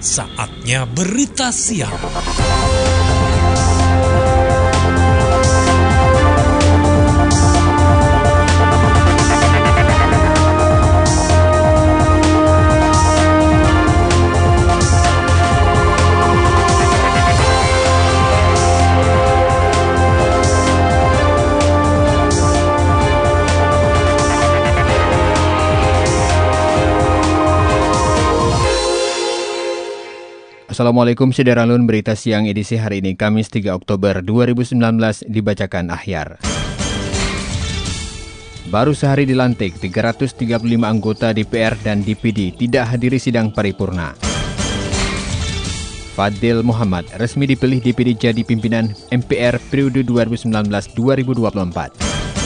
Saatnya berita siang. Assalamualaikum Sederalun, berita siang edisi hari ini Kamis 3 Oktober 2019 dibacakan Ahyar. Baru sehari dilantik, 335 anggota DPR dan DPD tidak hadiri sidang paripurna. Fadil Muhammad resmi dipilih DPD jadi pimpinan MPR periode 2019-2024.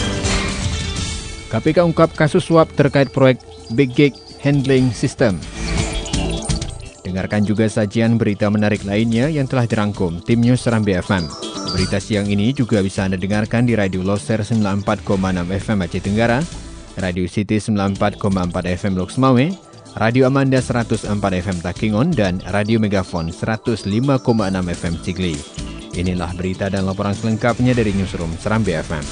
KPK ungkap kasus suap terkait proyek Big Gig Handling System. Dengarkan juga sajian berita menarik lainnya yang telah dirangkum tim News Serambi FM. Berita siang ini juga bisa Anda dengarkan di Radio Loser 94,6 FM Aceh Tenggara, Radio City 94,4 FM Lok Semawe, Radio Amanda 104 FM Takingon, dan Radio Megafon 105,6 FM Sigli. Inilah berita dan laporan selengkapnya dari Newsroom Serambi FM.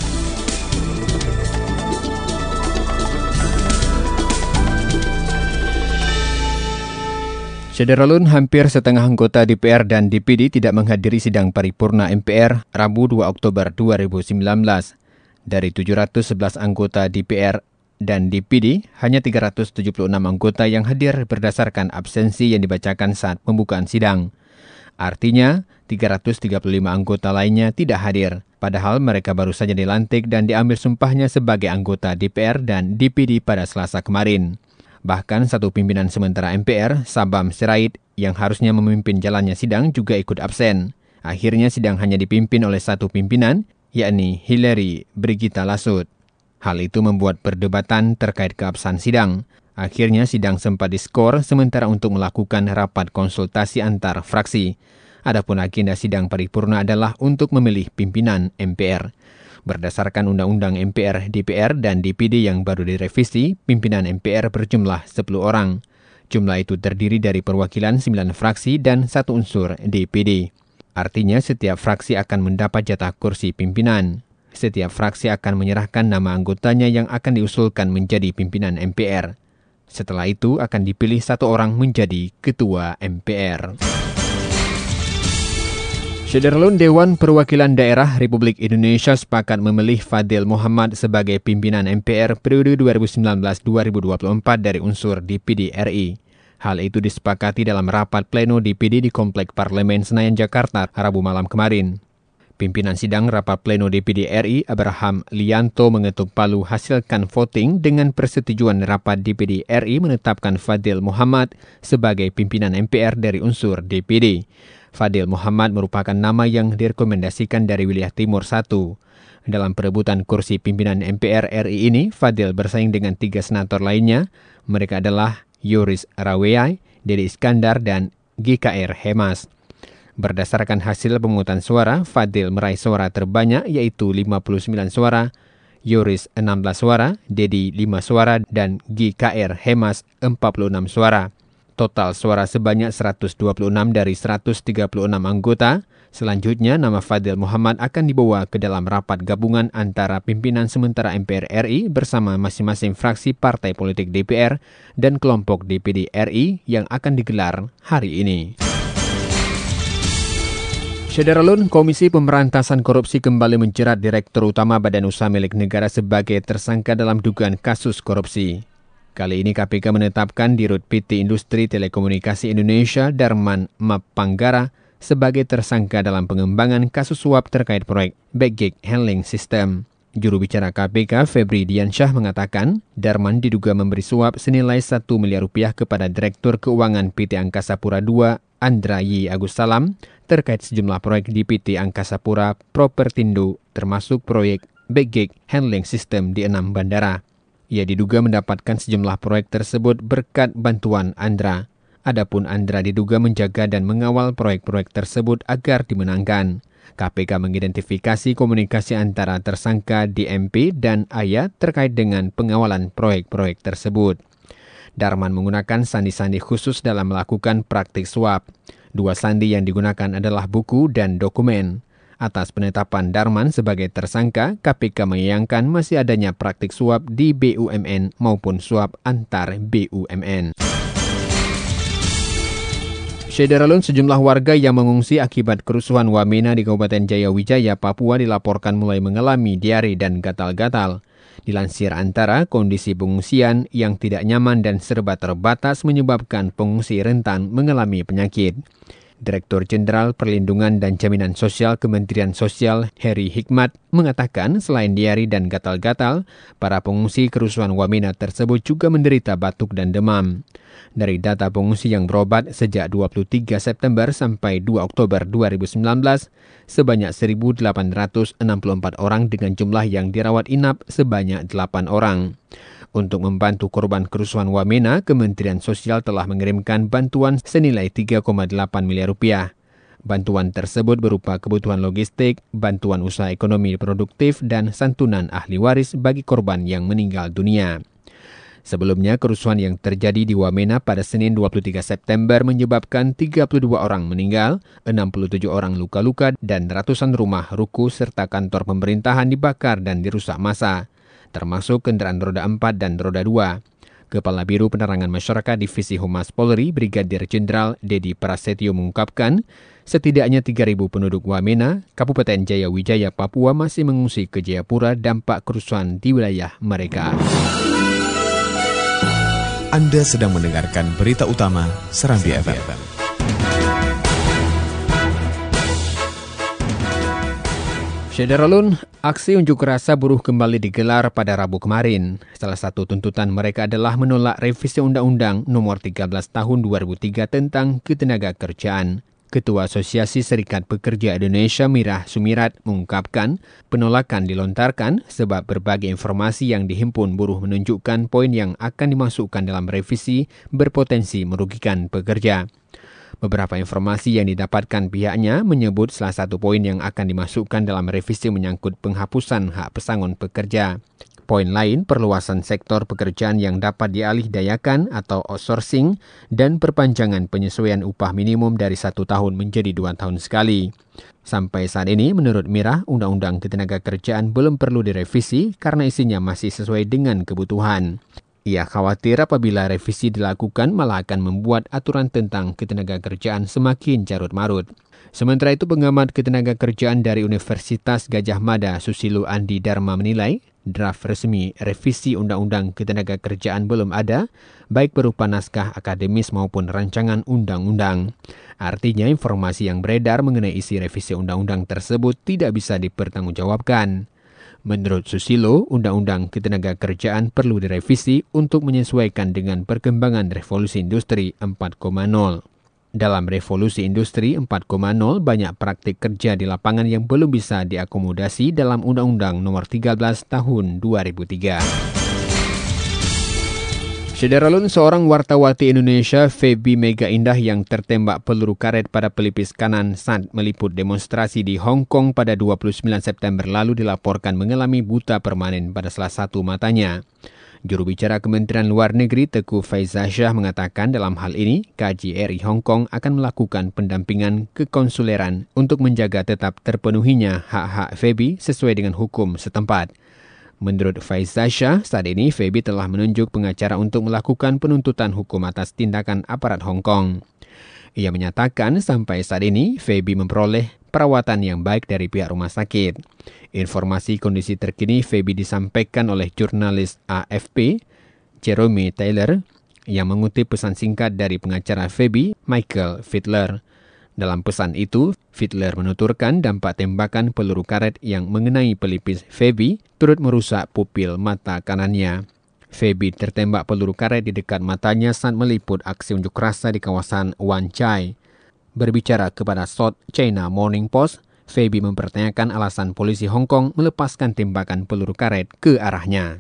Sederalun, hampir setengah anggota DPR dan DPD tidak menghadiri sidang paripurna MPR Rabu 2 Oktober 2019. Dari 711 anggota DPR dan DPD, hanya 376 anggota yang hadir berdasarkan absensi yang dibacakan saat pembukaan sidang. Artinya, 335 anggota lainnya tidak hadir, padahal mereka baru saja dilantik dan diambil sumpahnya sebagai anggota DPR dan DPD pada Selasa kemarin. Bahkan satu pimpinan sementara MPR, Sabam Sirait, yang harusnya memimpin jalannya sidang juga ikut absen. Akhirnya sidang hanya dipimpin oleh satu pimpinan, yakni Hillary Brigita Lasut. Hal itu membuat perdebatan terkait keabsahan sidang. Akhirnya sidang sempat diskor sementara untuk melakukan rapat konsultasi antar fraksi. Adapun agenda sidang paripurna adalah untuk memilih pimpinan MPR. Berdasarkan Undang-Undang MPR, DPR, dan DPD yang baru direvisi, pimpinan MPR berjumlah 10 orang. Jumlah itu terdiri dari perwakilan 9 fraksi dan 1 unsur DPD. Artinya setiap fraksi akan mendapat jatah kursi pimpinan. Setiap fraksi akan menyerahkan nama anggotanya yang akan diusulkan menjadi pimpinan MPR. Setelah itu akan dipilih 1 orang menjadi ketua MPR. Sederalun, Dewan Perwakilan Daerah Republik Indonesia sepakat memilih Fadil Muhammad sebagai pimpinan MPR periode 2019-2024 dari unsur DPD RI. Hal itu disepakati dalam rapat pleno DPD di Komplek Parlemen Senayan, Jakarta, Rabu malam kemarin. Pimpinan sidang rapat pleno DPD RI, Abraham Lianto, mengetuk palu hasilkan voting dengan persetujuan rapat DPD RI menetapkan Fadil Muhammad sebagai pimpinan MPR dari unsur DPD. Fadil Muhammad merupakan nama yang direkomendasikan dari wilayah Timur 1. Dalam perebutan kursi pimpinan MPR RI ini, Fadil bersaing dengan 3 senator lainnya. Mereka adalah Yoris Raweai, Dedi Iskandar, dan GKR Hemas. Berdasarkan hasil pemungutan suara, Fadil meraih suara terbanyak yaitu 59 suara, Yoris 16 suara, Dedi 5 suara, dan GKR Hemas 46 suara. Total suara sebanyak 126 dari 136 anggota. Selanjutnya, nama Fadil Muhammad akan dibawa ke dalam rapat gabungan antara pimpinan sementara MPR RI bersama masing-masing fraksi partai politik DPR dan kelompok DPD RI yang akan digelar hari ini. Sederalun, Komisi Pemberantasan Korupsi kembali menjerat Direktur Utama Badan Usaha Milik Negara sebagai tersangka dalam dugaan kasus korupsi. Kali ini KPK menetapkan Dirut PT Industri Telekomunikasi Indonesia Darman Mapanggara sebagai tersangka dalam pengembangan kasus suap terkait proyek Big Gig Handling System. Juru bicara KPK Febri Diansyah mengatakan Darman diduga memberi suap senilai 1 miliar rupiah kepada Direktur Keuangan PT Angkasa Pura II Andra Y. Agus Salam terkait sejumlah proyek di PT Angkasa Pura Propertindo termasuk proyek Big Gig Handling System di 6 bandara. Ia diduga mendapatkan sejumlah proyek tersebut berkat bantuan Andra. Adapun Andra diduga menjaga dan mengawal proyek-proyek tersebut agar dimenangkan. KPK mengidentifikasi komunikasi antara tersangka DMP dan Aya terkait dengan pengawalan proyek-proyek tersebut. Darman menggunakan sandi-sandi khusus dalam melakukan praktik suap. 2 sandi yang digunakan adalah buku dan dokumen. Atas penetapan Darman sebagai tersangka, KPK menyayangkan masih adanya praktik suap di BUMN maupun suap antar BUMN. Syederalun, sejumlah warga yang mengungsi akibat kerusuhan Wamena di Kabupaten Jayawijaya, Papua dilaporkan mulai mengalami diare dan gatal-gatal. Dilansir Antara, kondisi pengungsian yang tidak nyaman dan serba terbatas menyebabkan pengungsi rentan mengalami penyakit. Direktur Jenderal Perlindungan dan Jaminan Sosial Kementerian Sosial Heri Hikmat mengatakan selain diare dan gatal-gatal, para pengungsi kerusuhan Wamena tersebut juga menderita batuk dan demam. Dari data pengungsi yang berobat sejak 23 September sampai 2 Oktober 2019, sebanyak 1.864 orang dengan jumlah yang dirawat inap sebanyak 8 orang. Untuk membantu korban kerusuhan Wamena, Kementerian Sosial telah mengirimkan bantuan senilai 3,8 miliar rupiah. Bantuan tersebut berupa kebutuhan logistik, bantuan usaha ekonomi produktif, dan santunan ahli waris bagi korban yang meninggal dunia. Sebelumnya, kerusuhan yang terjadi di Wamena pada Senin 23 September menyebabkan 32 orang meninggal, 67 orang luka-luka, dan ratusan rumah, ruko, serta kantor pemerintahan dibakar dan dirusak massa, termasuk kendaraan roda 4 dan roda 2. Kepala Biro Penerangan Masyarakat Divisi Humas Polri, Brigadir Jenderal Dedi Prasetyo mengungkapkan, setidaknya 3.000 penduduk Wamena, Kabupaten Jayawijaya, Papua masih mengungsi ke Jayapura dampak kerusuhan di wilayah mereka. Anda sedang mendengarkan berita utama Serambi FM. Syederalun, aksi unjuk rasa buruh kembali digelar pada Rabu kemarin. Salah satu tuntutan mereka adalah menolak revisi Undang-Undang Nomor 13 Tahun 2003 tentang Ketenagakerjaan. Ketua Asosiasi Serikat Pekerja Indonesia Mirah Sumirat mengungkapkan penolakan dilontarkan sebab berbagai informasi yang dihimpun buruh menunjukkan poin yang akan dimasukkan dalam revisi berpotensi merugikan pekerja. Beberapa informasi yang didapatkan pihaknya menyebut salah satu poin yang akan dimasukkan dalam revisi menyangkut penghapusan hak pesangon pekerja. Poin lain, perluasan sektor pekerjaan yang dapat dialihdayakan atau outsourcing dan perpanjangan penyesuaian upah minimum dari 1 tahun menjadi 2 tahun sekali. Sampai saat ini, menurut Mirah, Undang-Undang Ketenagakerjaan belum perlu direvisi karena isinya masih sesuai dengan kebutuhan. Ia khawatir apabila revisi dilakukan malah akan membuat aturan tentang ketenagakerjaan semakin carut-marut. Sementara itu, pengamat ketenagakerjaan dari Universitas Gajah Mada, Susilo Andi Dharma menilai, draft resmi revisi Undang-Undang Ketenagakerjaan belum ada, baik berupa naskah akademis maupun rancangan undang-undang. Artinya, informasi yang beredar mengenai isi revisi undang-undang tersebut tidak bisa dipertanggungjawabkan. Menurut Susilo, Undang-Undang Ketenagakerjaan perlu direvisi untuk menyesuaikan dengan perkembangan revolusi industri 4.0. Dalam revolusi industri 4.0, banyak praktik kerja di lapangan yang belum bisa diakomodasi dalam Undang-Undang Nomor 13 Tahun 2003. Syederalun, seorang wartawati Indonesia, Feby Mega Indah, yang tertembak peluru karet pada pelipis kanan saat meliput demonstrasi di Hong Kong pada 29 September lalu dilaporkan mengalami buta permanen pada salah satu matanya. Juru bicara Kementerian Luar Negeri Teuku Faizasyah mengatakan dalam hal ini, KJRI Hong Kong akan melakukan pendampingan kekonsuleran untuk menjaga tetap terpenuhinya hak-hak Feby sesuai dengan hukum setempat. Menurut Faizasyah, saat ini Feby telah menunjuk pengacara untuk melakukan penuntutan hukum atas tindakan aparat Hong Kong. Ia menyatakan sampai saat ini Feby memperoleh perawatan yang baik dari pihak rumah sakit. Informasi kondisi terkini Feby disampaikan oleh jurnalis AFP, Jerome Taylor, yang mengutip pesan singkat dari pengacara Feby, Michael Fiedler. Dalam pesan itu, Fiedler menuturkan dampak tembakan peluru karet yang mengenai pelipis Feby turut merusak pupil mata kanannya. Feby tertembak peluru karet di dekat matanya saat meliput aksi unjuk rasa di kawasan Wan Chai. Berbicara kepada South China Morning Post, Feby mempertanyakan alasan polisi Hong Kong melepaskan tembakan peluru karet ke arahnya.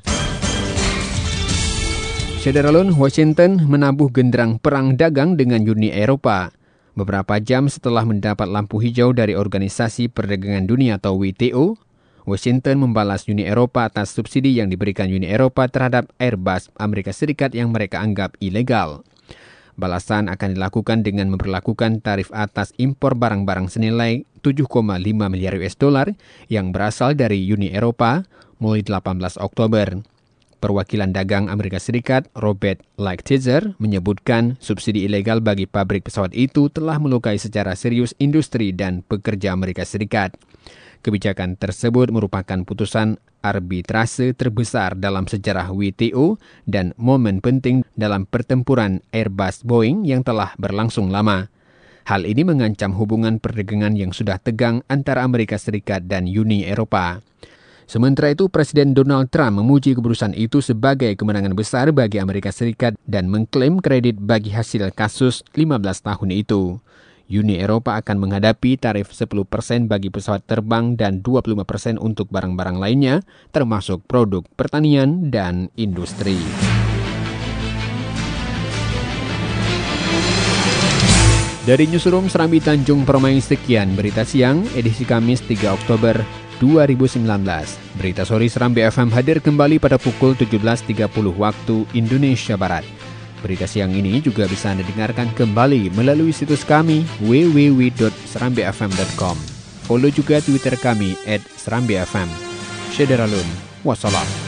Syederalun, Washington menabuh genderang perang dagang dengan Uni Eropa. Beberapa jam setelah mendapat lampu hijau dari Organisasi Perdagangan Dunia atau WTO, Washington membalas Uni Eropa atas subsidi yang diberikan Uni Eropa terhadap Airbus Amerika Serikat yang mereka anggap ilegal. Balasan akan dilakukan dengan memperlakukan tarif atas impor barang-barang senilai 7,5 miliar US dollar yang berasal dari Uni Eropa mulai 18 Oktober. Perwakilan dagang Amerika Serikat, Robert Lighthizer, menyebutkan subsidi ilegal bagi pabrik pesawat itu telah melukai secara serius industri dan pekerja Amerika Serikat. Kebijakan tersebut merupakan putusan arbitrase terbesar dalam sejarah WTO dan momen penting dalam pertempuran Airbus-Boeing yang telah berlangsung lama. Hal ini mengancam hubungan perdagangan yang sudah tegang antara Amerika Serikat dan Uni Eropa. Sementara itu, Presiden Donald Trump memuji keputusan itu sebagai kemenangan besar bagi Amerika Serikat dan mengklaim kredit bagi hasil kasus 15 tahun itu. Uni Eropa akan menghadapi tarif 10% bagi pesawat terbang dan 25% untuk barang-barang lainnya, termasuk produk pertanian dan industri. Dari Newsroom Serambi Tanjung Permai, sekian berita siang edisi Kamis 3 Oktober 2019. Berita sore Serambi FM hadir kembali pada pukul 17.30 waktu Indonesia Barat. Berita siang ini juga bisa Anda dengarkan kembali melalui situs kami www.serambifm.com. Follow juga Twitter kami @serambifm. Syederalun. Wassalam.